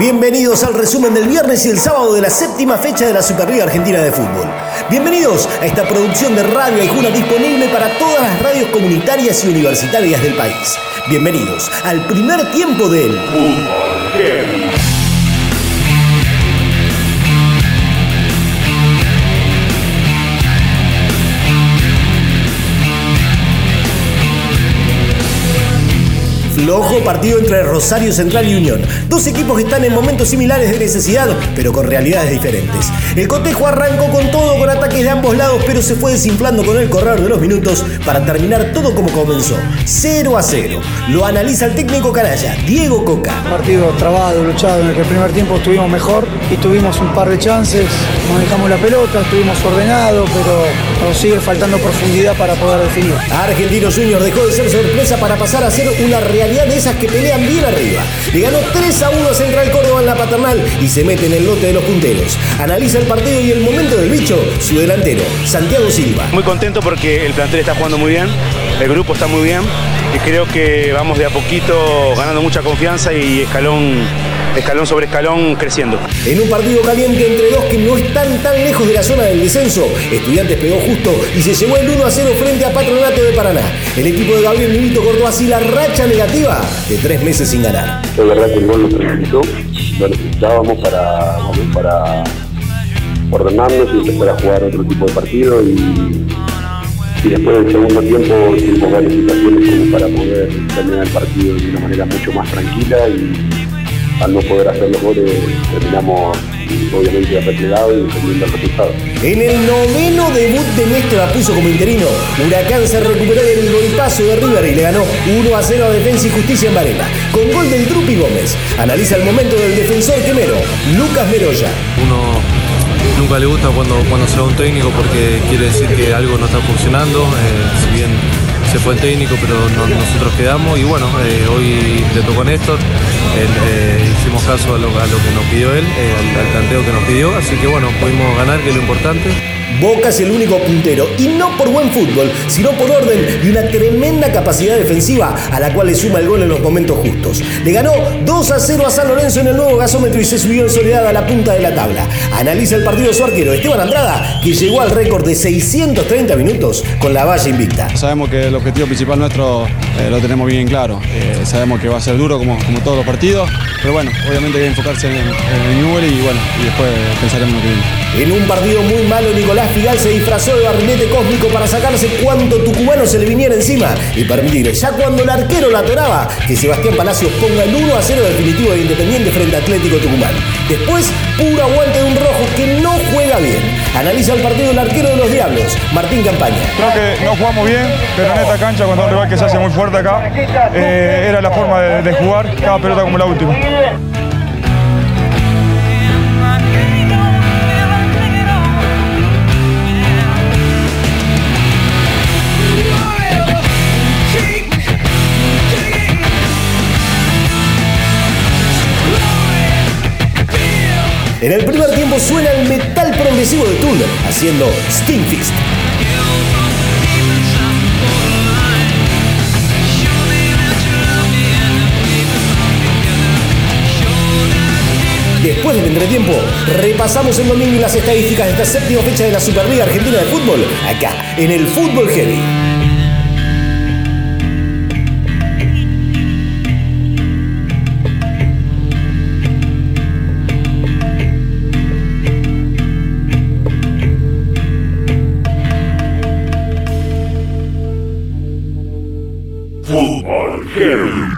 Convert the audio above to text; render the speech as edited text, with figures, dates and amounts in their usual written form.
Bienvenidos al resumen del viernes y el sábado de la séptima fecha de la Superliga Argentina de Fútbol. Bienvenidos a esta producción de Radio Aijuna disponible para todas las radios comunitarias y universitarias del país. Bienvenidos al primer tiempo del Fútbol Heavy. Flojo partido entre Rosario Central y Unión. Dos equipos que están en momentos similares de necesidad, pero con realidades diferentes. El cotejo arrancó con todo, con ataques de ambos lados, pero se fue desinflando con el correr de los minutos para terminar todo como comenzó, 0-0. Lo analiza el técnico canalla, Diego Coca. Partido trabado, luchado, en el que el primer tiempo estuvimos mejor y tuvimos un par de chances, manejamos la pelota, estuvimos ordenados, pero nos sigue faltando profundidad para poder definir. Argentinos Juniors dejó de ser sorpresa para pasar a ser una realidad de esas que pelean bien arriba. Le ganó 3-1 a Central Córdoba en la Paternal y se mete en el lote de los punteros. Analiza el partido y el momento del bicho, su delantero, Santiago Silva. Muy contento porque el plantel está jugando muy bien, el grupo está muy bien y creo que vamos de a poquito ganando mucha confianza y escalón sobre escalón creciendo. En un partido caliente entre dos que no están tan lejos de la zona del descenso, Estudiantes pegó justo y se llevó el 1-0 frente a Patronato de Paraná. El equipo de Gabriel Milito cortó así la racha negativa de 3 meses sin ganar. Es verdad que el gol lo necesitó, lo necesitábamos para ordenarnos y empezar a jugar otro tipo de partido y después del segundo tiempo tuvimos varias situaciones como para poder terminar el partido de una manera mucho más tranquila y al no poder hacer los goles terminamos obviamente replegados y defendiendo el resultado. En el noveno debut de Néstor Apuzzo como interino, Huracán se recuperó del golpazo de River y le ganó 1-0 a Defensa y Justicia en Varela, con gol del Drupi Gómez. Analiza el momento del defensor quemero, Lucas Meroya. Uno nunca le gusta cuando se va un técnico porque quiere decir que algo no está funcionando, si bien se fue el técnico, pero nosotros quedamos y bueno, hoy le tocó a Néstor, hicimos caso a lo que nos pidió él, al planteo que nos pidió, así que bueno, pudimos ganar, que es lo importante. Boca es el único puntero, y no por buen fútbol, sino por orden y una tremenda capacidad defensiva a la cual le suma el gol en los momentos justos. Le ganó 2-0 a San Lorenzo en el nuevo gasómetro y se subió en soledad a la punta de la tabla. Analiza el partido su arquero, Esteban Andrada, que llegó al récord de 630 minutos con la valla invicta. Sabemos que el objetivo principal nuestro lo tenemos bien claro. Sabemos que va a ser duro como todos los partidos, pero bueno, obviamente hay que enfocarse en el Newell y después pensaremos en lo que viene. En un partido muy malo, Nicolás Figal se disfrazó de barrilete cósmico para sacarse cuanto tucumano se le viniera encima y permitir, ya cuando el arquero la atoraba, que Sebastián Palacios ponga el 1-0 definitivo de Independiente frente a Atlético Tucumán. Después, puro aguante de un rojo que no juega bien. Analiza el partido del arquero de los Diablos, Martín Campaña. Creo que no jugamos bien, pero en esta cancha, cuando un rival que se hace muy fuerte acá, era la forma de jugar cada pelota como la última. En el primer tiempo suena el metal progresivo de Tool, haciendo Stinkfist. Después del entretiempo, repasamos el domingo y las estadísticas de esta séptima fecha de la Superliga Argentina de Fútbol, acá, en el Fútbol Heavy. Fútbol Heavy.